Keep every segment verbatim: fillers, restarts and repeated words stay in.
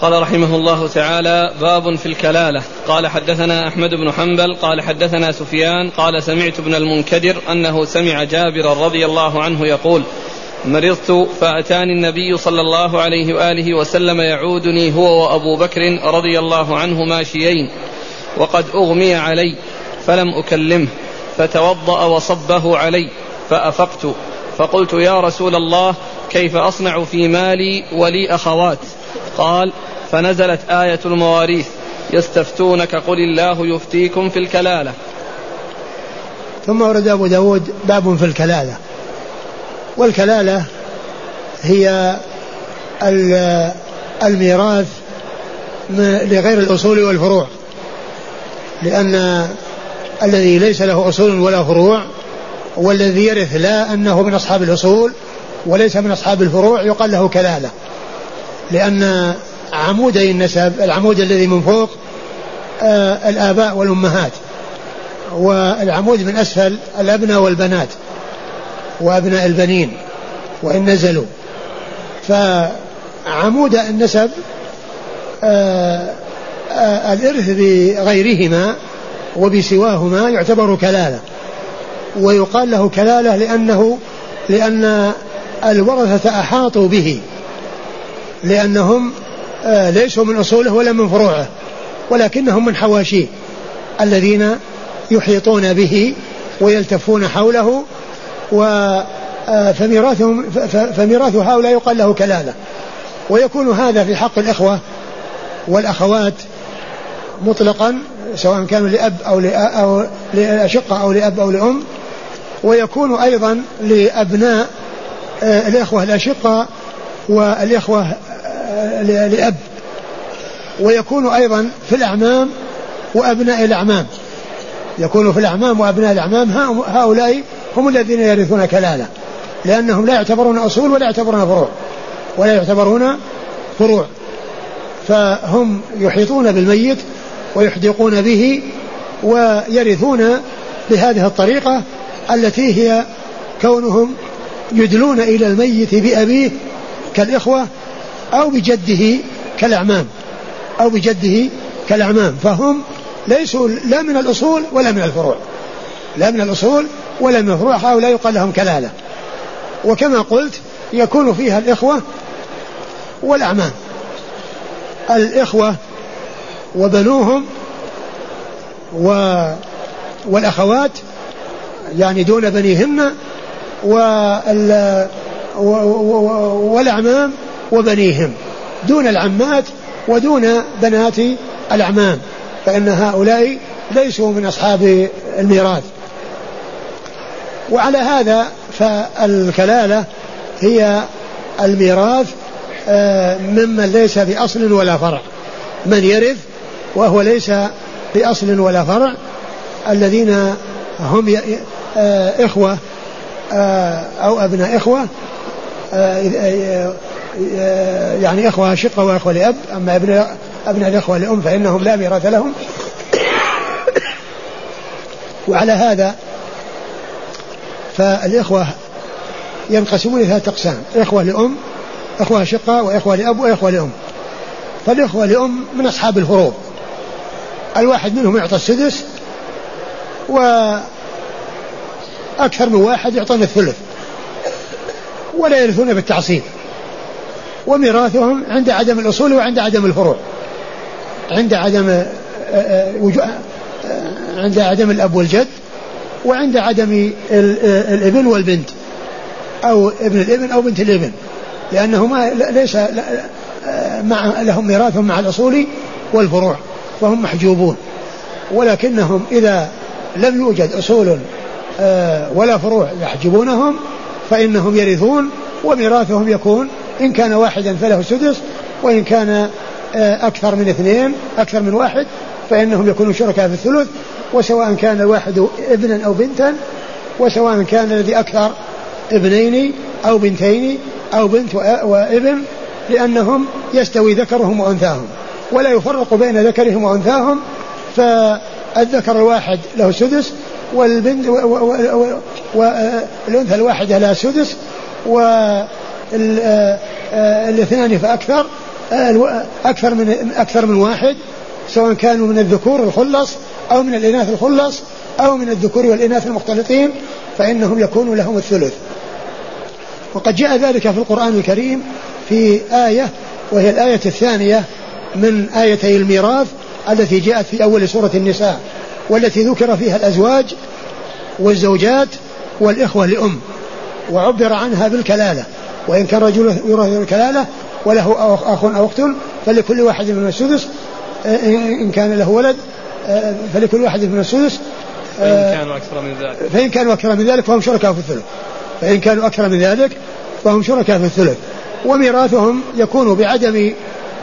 قال رحمه الله تعالى: باب في الكلالة. قال حدثنا أحمد بن حنبل قال حدثنا سفيان قال سمعت ابن المنكدر أنه سمع جابر رضي الله عنه يقول: مرضت فأتاني النبي صلى الله عليه وآله وسلم يعودني هو وأبو بكر رضي الله عنه ماشيين وقد أغمي علي فلم أكلمه، فتوضأ وصبه علي فأفقت، فقلت: يا رسول الله، كيف أصنع في مالي ولي أخوات؟ قال: فنزلت آية المواريث: يستفتونك قل الله يفتيكم في الكلالة. ثم ورد أبو داود باب في الكلالة. والكلالة هي الميراث لغير الأصول والفروع، لأن الذي ليس له أصول ولا فروع والذي يرث لا أنه من أصحاب الأصول وليس من أصحاب الفروع يقال له كلالة، لأن عمودي النسب، العمود الذي من فوق آه الآباء والأمهات، والعمود من أسفل الأبناء والبنات وأبناء البنين وإن نزلوا. فعمود النسب آه آه الإرث بغيرهما وبسواهما يعتبر كلالة، ويقال له كلالة لأنه لأن الورثة أحاطوا به، لأنهم آه ليسوا من أصوله ولا من فروعه، ولكنهم من حواشيه الذين يحيطون به ويلتفون حوله، فميراثهم فميراث هؤلاء يقال له كلالة. ويكون هذا في حق الإخوة والأخوات مطلقا، سواء كانوا لأب أو أو لأشقة أو لأب أو لأم، ويكون أيضا لأبناء الإخوة الأشقة والإخوة لأب، ويكون أيضا في الأعمام وأبناء الأعمام، يكون في الأعمام وأبناء الأعمام هؤلاء هم الذين يرثون كلالة، لأنهم لا يعتبرون أصول ولا يعتبرون فروع ولا يعتبرون فروع، فهم يحيطون بالميت ويحدقون به ويرثون بهذه الطريقة التي هي كونهم يدلون إلى الميت بأبيه كالإخوة أو بجده كالأعمام أو بجده كالأعمام، فهم ليسوا لا من الأصول ولا من الفروع، لا من الأصول ولا من الفروع، هؤلاء يقال لهم كلالة. وكما قلت يكون فيها الإخوة والأعمام، الإخوة وبنوهم والأخوات يعني دون بنيهن، والأعمام وبنيهم دون العمات ودون بنات الأعمام، فإن هؤلاء ليسوا من أصحاب الميراث. وعلى هذا فالكلالة هي الميراث ممن ليس بأصل ولا فرع، من يرث وهو ليس بأصل ولا فرع، الذين هم إخوة أو أبناء إخوة، يعني إخوة شقة وإخوة لأب. أما أبناء أبناء الإخوة لأم فإنهم لا ميراث لهم. وعلى هذا فالإخوة ينقسمون إلى ثلاثة أقسام: إخوة لأم، إخوة شقة، وإخوة لأب، وإخوة لأم. فالإخوة لأم من أصحاب الفروض، الواحد منهم يعطى السدس وأكثر من واحد يعطون الثلث ولا يرثون بالتعصيب، وميراثهم عند عدم الأصول وعند عدم الفروع، عند عدم عند عدم الأب والجد، وعند عدم الابن والبنت أو ابن الابن أو بنت الابن، لأنهما ليس مع لهم ميراثهم مع الأصول والفروع وهم محجوبون. ولكنهم إذا لم يوجد أصول ولا فروع يحجبونهم فإنهم يرثون، وميراثهم يكون إن كان واحدا فله السدس، وإن كان أكثر من اثنين أكثر من واحد فإنهم يكونوا شركاء في الثلث، وسواء كان الواحد ابنا أو بنتا، وسواء كان الذي أكثر ابنين أو بنتين أو بنت وابن، لأنهم يستوي ذكرهم وأنثاهم ولا يفرق بين ذكرهم وأنثاهم، فالذكر الواحد له السدس والبنت والأنثى الواحدة لها السدس، والاثنان فأكثر أكثر من أكثر من واحد، سواء كانوا من الذكور الخلص أو من الإناث الخلص أو من الذكور والإناث المختلطين، فإنهم يكون لهم الثلث. وقد جاء ذلك في القرآن الكريم في آية، وهي الآية الثانية من آيتي الميراث التي جاءت في أول سورة النساء، والتي ذكر فيها الأزواج والزوجات والإخوة لأم، وعبر عنها بالكلالة، وإن كان رجل يورث الكلالة وله أخ أو أخت فلكل واحد من السدس، إن كان له ولد فلكل واحد من السدس فإن كانوا أكثر من ذلك فإن كانوا أكثر من ذلك فهم شركاء في الثلث فإن كانوا أكثر من ذلك فهم شركاء في الثلث. وميراثهم يكون بعدم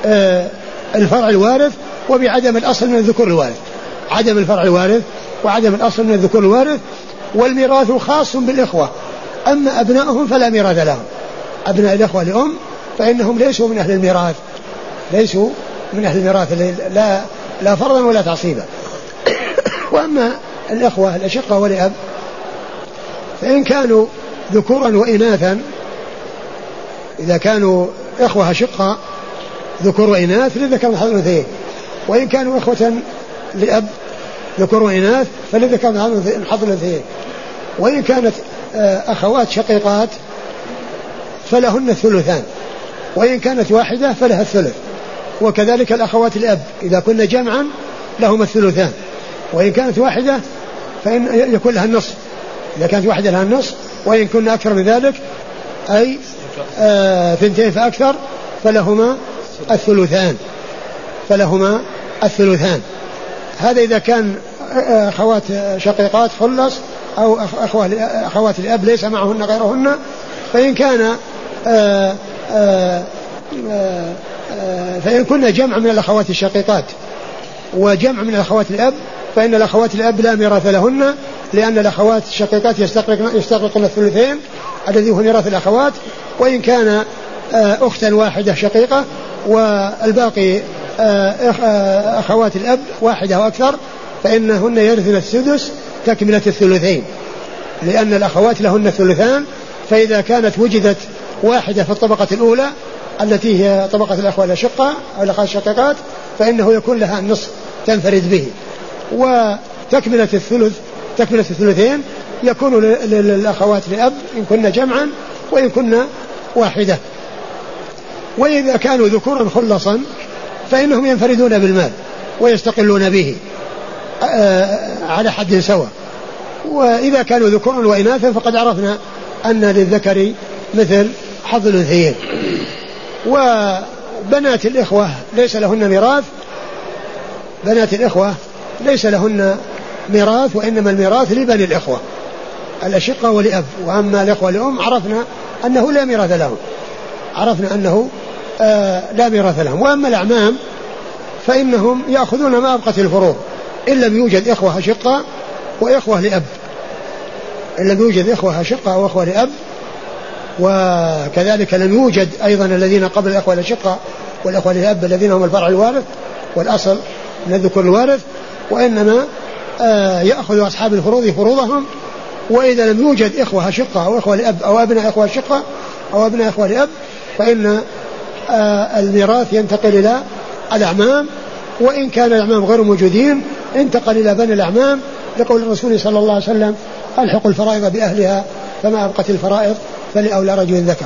الفرع الوارث وبعدم الأصل من الذكور الوارث، عدم الفرع الوارث وعدم الأصل من الذكور الوارث. والميراث خاص بالإخوة، أما أبنائهم فلا ميراث لهم. أبناء الإخوة لأم فإنهم ليسوا من أهل الميراث، ليسوا من أهل الميراث لا لا فرضا ولا تعصيبا. وأما الإخوة الأشقة ولأب فإن كانوا ذكورا وإناثا، إذا كانوا إخوة أشقة ذكور وإناث للذكر مثل الأنثيين، وإن كانوا إخوة لأب ذكور وإناث فللذكر مثل حظ الأنثيين. وإن كانت أخوات شقيقات فلهن الثلثان، وإن كانت واحدة فلها الثلث. وكذلك الأخوات الأب إذا كنا جمعا لهم الثلثان، وإن كانت واحدة فإن يكون لها النصف، إذا كانت واحدة لها النصف، وإن كنا أكثر من ذلك أي آه ثنتين فأكثر فلهما الثلثان فلهما الثلثان. هذا إذا كان أخوات شقيقات خلص أو أخوات الأب ليس معهن غيرهن. فإن كان آآ آآ آآ فإن كنا جمع من الأخوات الشقيقات وجمع من الأخوات الأب فإن الأخوات الأب لا ميراث لهن، لأن الأخوات الشقيقات يستغرقن الثلثين الذي هو ميراث الأخوات. وإن كان أختا واحدة شقيقة والباقي أخوات الأب واحدة أو أكثر فإنهن يرثن السدس تكملة الثلثين، لأن الأخوات لهن الثلثان. فإذا كانت وجدت واحدة في الطبقة الأولى التي هي طبقة الأخوة الأشقة أو الأخوات الشقيقات فإنه يكون لها النصف تنفرد به. وتكملة الثلث تكملة الثلثين يكون للأخوات لأب إن كنا جمعا وإن كنا واحدة. وإذا كانوا ذكورا خلصا فإنهم ينفردون بالمال ويستقلون به على حد سواء. وإذا كانوا ذكورا وإناثا فقد عرفنا أن للذكر مثل حظ الأنثيين. وبنات الإخوة ليس لهن ميراث، بنات الإخوة ليس لهن ميراث، وإنما الميراث لبني الإخوة الأشقة ولأب. وأما الإخوة لأم عرفنا أنه لا ميراث لهم، عرفنا أنه آه لا ميراث لهم. وأما الأعمام فإنهم يأخذون ما أبقت الفروض إن لم يوجد إخوة أشقة وإخوة لأب، إن لم يوجد إخوة أشقة أو إخوة لأب. وكذلك لم يوجد أيضا الذين قبل الإخوة الأشقة والإخوة لأب الذين هم الفرع الوارث والأصل من الذكور الوارث، وإنما آه يأخذ أصحاب الفروض فروضهم. وإذا لم يوجد إخوة أشقة أو إخوة لأب أو أبناء إخوة أشقة أو أبناء إخوة لأب فإن آه الميراث ينتقل إلى الأعمام. وإن كان الأعمام غير موجودين انتقل إلى بني الأعمام، لقول الرسول صلى الله عليه وسلم ألحقوا الفرائض بأهلها فما أبقت الفرائض فلأولى رجل ذكر.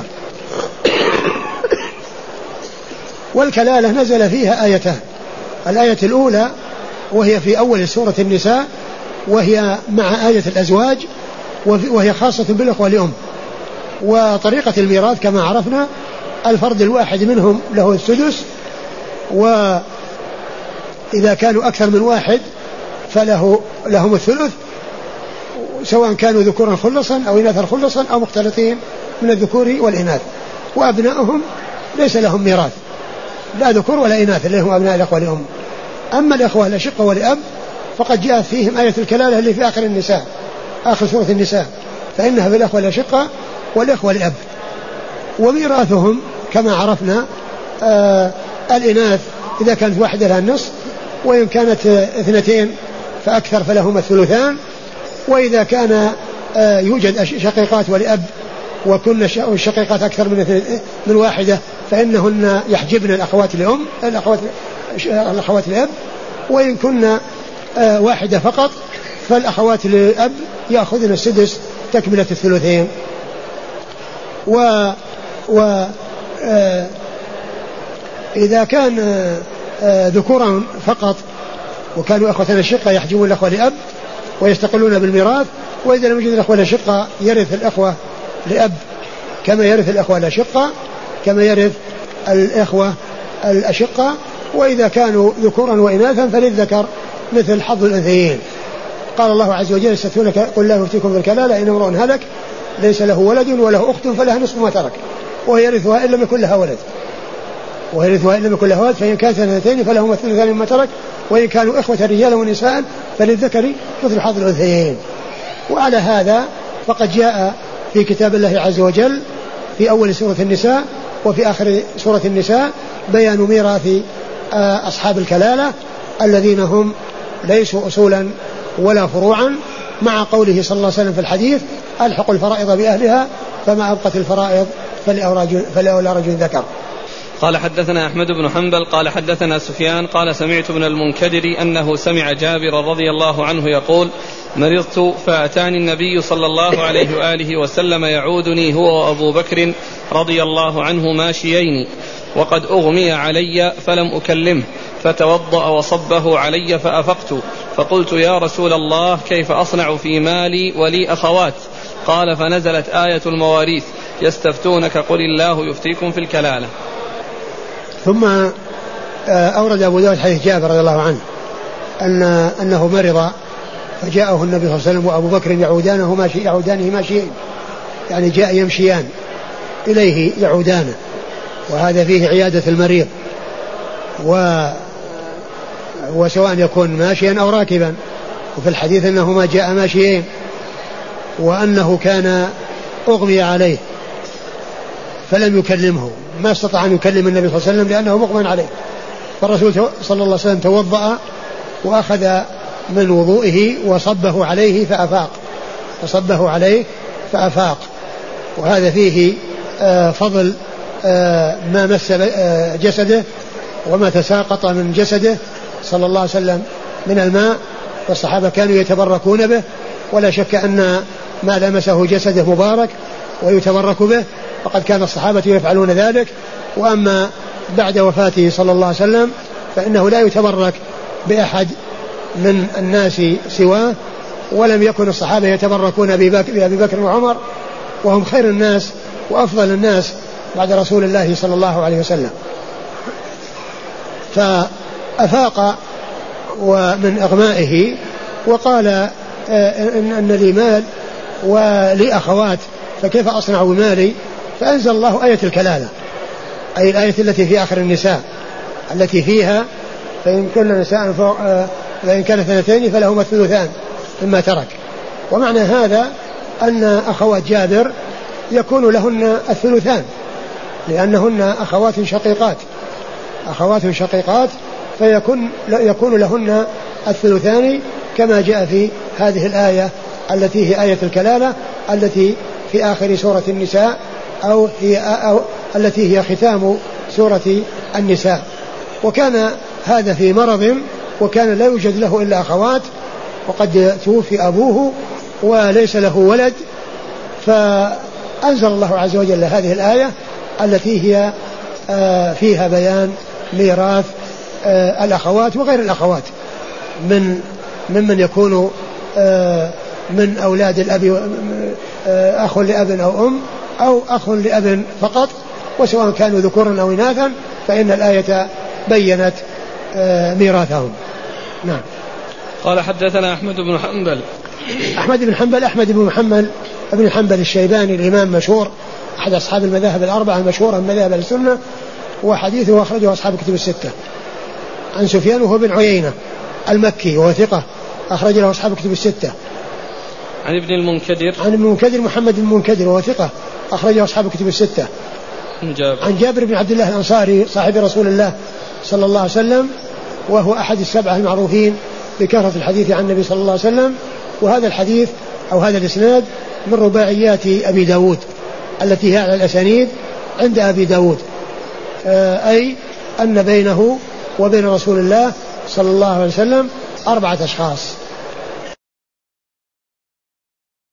والكلالة نزل فيها آيتان، الآية الأولى وهي في أول سورة النساء وهي مع آية الأزواج وهي خاصة بالأخوة لأم. وطريقة الميراث كما عرفنا الفرد الواحد منهم له السدس، وإذا كانوا أكثر من واحد فله لهم الثلث، سواء كانوا ذكورا خلصا أو إناثا خلصا أو مختلطين من الذكور والإناث. وأبنائهم ليس لهم ميراث لا ذكور ولا إناث اللي هم أبناء الأخوة لأم. أما الأخوة الأشقة ولأب فقد جاءت فيهم آية الكلالة اللي في آخر النساء، آخر سورة النساء، فإنها في الأخوة الأشقة والأخوة لأب. وميراثهم كما عرفنا آه الإناث إذا كانت واحدة لها النصف، وإن كانت اثنتين فأكثر فلهما الثلثان. وإذا كان يوجد شقيقات ولأب وكن الشقيقات أكثر من من واحدة فإنهن يحجبن الأخوات لأم الأخوات الأخوات لأب، وإن كن واحدة فقط فالأخوات لأب يأخذن السدس تكملة الثلثين. و, و إذا كان ذكورا فقط وكانوا أخوة الشقة يحجبون الأخوة لأب ويستقلون بالميراث، وإذا لم يوجد الأخوة الشقة يرث الأخوة لأب كما يرث الأخوة الأشقة كما يرث الأخوة الأشقة. وإذا كانوا ذكورا وإناثا فللذكر مثل حظ الأنثيين. قال الله عز وجل يستفتونك قل لا يفتيكم في الكلالة إن امرؤ هلك ليس له ولد وله أخت فلها نصف ما ترك وهي يرثها إن لم يكن لها ولد ويرثها إن لم يكن لها ولد فإن كانت اثنتين فلهما الثلثان مما ترك وإن كانوا إخوة رجالا ونساء فللذكر مثل حظ الأنثيين. وعلى هذا فقد جاء في كتاب الله عز وجل في أول سورة النساء وفي آخر سورة النساء بيان ميراث أصحاب الكلالة الذين هم ليسوا أصولا ولا فروعا، مع قوله صلى الله عليه وسلم في الحديث ألحق الفرائض بأهلها فما أبقت الفرائض فلأولى رجل ذكر. قال حدثنا أحمد بن حنبل قال حدثنا سفيان قال سمعت ابن المنكدر أنه سمع جابر رضي الله عنه يقول مرضت فأتاني النبي صلى الله عليه وآله وسلم يعودني هو وأبو بكر رضي الله عنه ماشيين وقد أغمي علي فلم أكلمه فتوضأ وصبه علي فأفقت فقلت يا رسول الله كيف أصنع في مالي ولي أخوات؟ قال فنزلت آية المواريث يستفتونك قل الله يفتيكم في الكلالة. ثم أورد أبو داود حديث جابر رضي الله عنه أن أنه مرض فجاءه النبي صلى الله عليه وسلم وأبو بكر يعودانه ماشي يعودانه ماشيين، يعني جاء يمشيان إليه يعودانه، وهذا فيه عيادة المريض و وسواء يكون ماشيا أو راكبا. وفي الحديث أنهما جاء ماشيين وأنه كان أغمي عليه فلم يكلمه، ما استطاع أن يكلم النبي صلى الله عليه وسلم لأنه مغمى عليه. فالرسول صلى الله عليه وسلم توضأ وأخذ من وضوئه وصبه عليه فأفاق وصبه عليه فأفاق. وهذا فيه فضل ما مس جسده وما تساقط من جسده صلى الله عليه وسلم من الماء، والصحابة كانوا يتبركون به، ولا شك أن ما لمسه جسده مبارك ويتبرك به، وقد كان الصحابة يفعلون ذلك. وأما بعد وفاته صلى الله عليه وسلم فإنه لا يتبرك بأحد من الناس سواه، ولم يكن الصحابة يتبركون بأبي بكر وعمر وهم خير الناس وأفضل الناس بعد رسول الله صلى الله عليه وسلم. فأفاق ومن أغمائه وقال إن لي مال ولي أخوات فكيف أصنع بمالي؟ فأنزل الله آية الكلالة، أي الآية التي في آخر النساء التي فيها فإن كن نساء فإن كانت اثنتين فلهما الثلثان مما ترك. ومعنى هذا أن أخوات جابر يكون لهن الثلثان لأنهن أخوات شقيقات أخوات شقيقات فيكون يكون لهن الثلثان كما جاء في هذه الآية التي هي آية الكلالة التي في آخر سورة النساء أو هي أو التي هي ختام سورة النساء. وكان هذا في مرض وكان لا يوجد له إلا أخوات وقد توفي أبوه وليس له ولد، فأنزل الله عز وجل هذه الآية التي هي فيها بيان ميراث الأخوات وغير الأخوات من ممن يكون من أولاد الأب أخ لأب أو أم أو أخ لأب فقط، وسواء كانوا ذكورا أو إناثا فإن الآية بينت ميراثهم. نعم. قال حدثنا أحمد بن حنبل أحمد بن حنبل أحمد بن محمد بن حنبل الشيباني الإمام مشهور أحد أصحاب المذاهب الأربعة المشهورة من مذاهب السنة، وحديثه أخرجه أصحاب كتب الستة. عن سفيان وهو بن عيينة المكي وهو ثقة أخرج له أصحاب كتب الستة. عن ابن المنكدر عن ابن المنكدر محمد بن المنكدر وهو ثقة أخرجه أصحاب كتب الستة. عن جابر عن جابر بن عبد الله الأنصاري صاحب رسول الله صلى الله عليه وسلم وهو أحد السبعة المعروفين بكثرة الحديث عن النبي صلى الله عليه وسلم. وهذا الحديث أو هذا الإسناد من رباعيات أبي داود التي هي على الأسانيد عند أبي داود، أي أن بينه وبين رسول الله صلى الله عليه وسلم أربعة أشخاص.